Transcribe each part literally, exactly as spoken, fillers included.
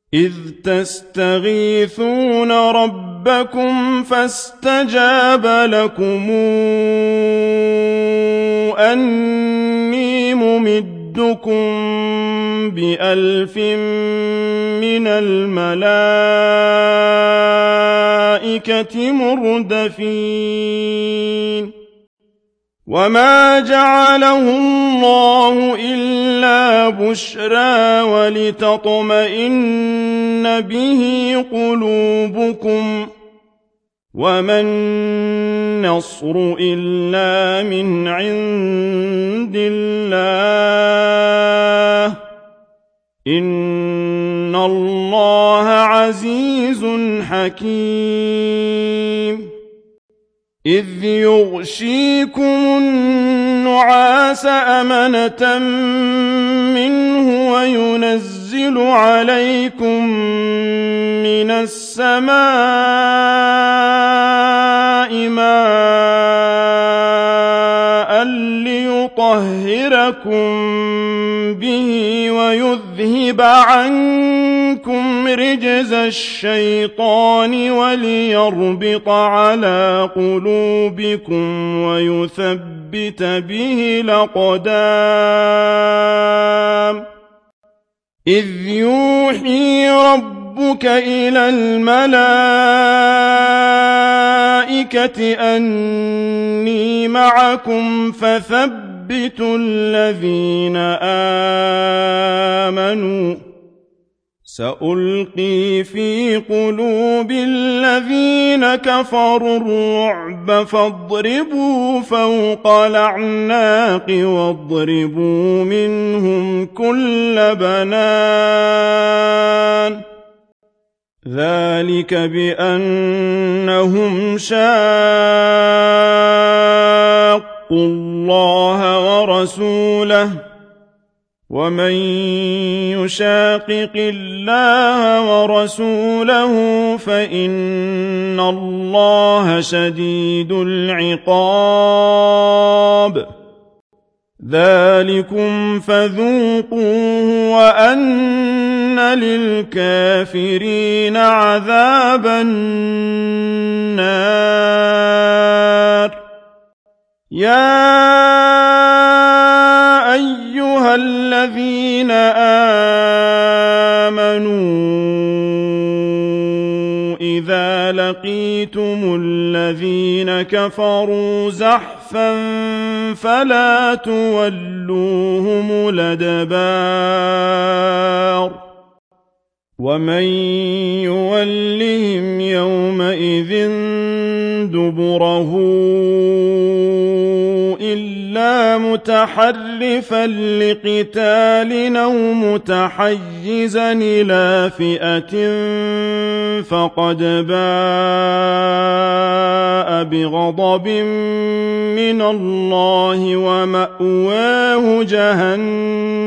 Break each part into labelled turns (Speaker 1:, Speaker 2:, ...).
Speaker 1: إذ تستغيثون ربكم فاستجاب لكم أني ممدكم بألف من الملائكة مردفين وما جعله الله إلا بشرى ولتطمئن به قلوبكم وما النصر إلا من عند الله إن الله عزيز حكيم إذ يغشيكم النعاس أمنة منه وينزل عليكم من السماء ماء ليطهركم به ويذهب عنكم رجز الشيطان وليربط على قلوبكم ويثبت به الأقدام إذ يوحي ربك إلى الملائكة أني معكم فثبتوا الذين آمنوا سألقي في قلوب الذين كفروا الرعب فاضربوا فوق الأعناق واضربوا منهم كل بنان ذلك بأنهم شاقوا الله ورسوله ومن يشاقق الله ورسوله فإن الله شديد العقاب ذلكم فذوقوه وأن للكافرين عذاب النار يا أيها الذين آمنوا إذا لقيتم الذين كفروا زحفا فلا تولوهم الأدبار ومن يولهم يومئذ دبره إلا متحرفا لقتال أو متحيزا إلى فئة فقد باء بغضب من الله ومأواه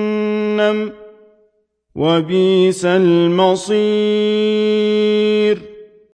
Speaker 1: جهنم وبئس المصير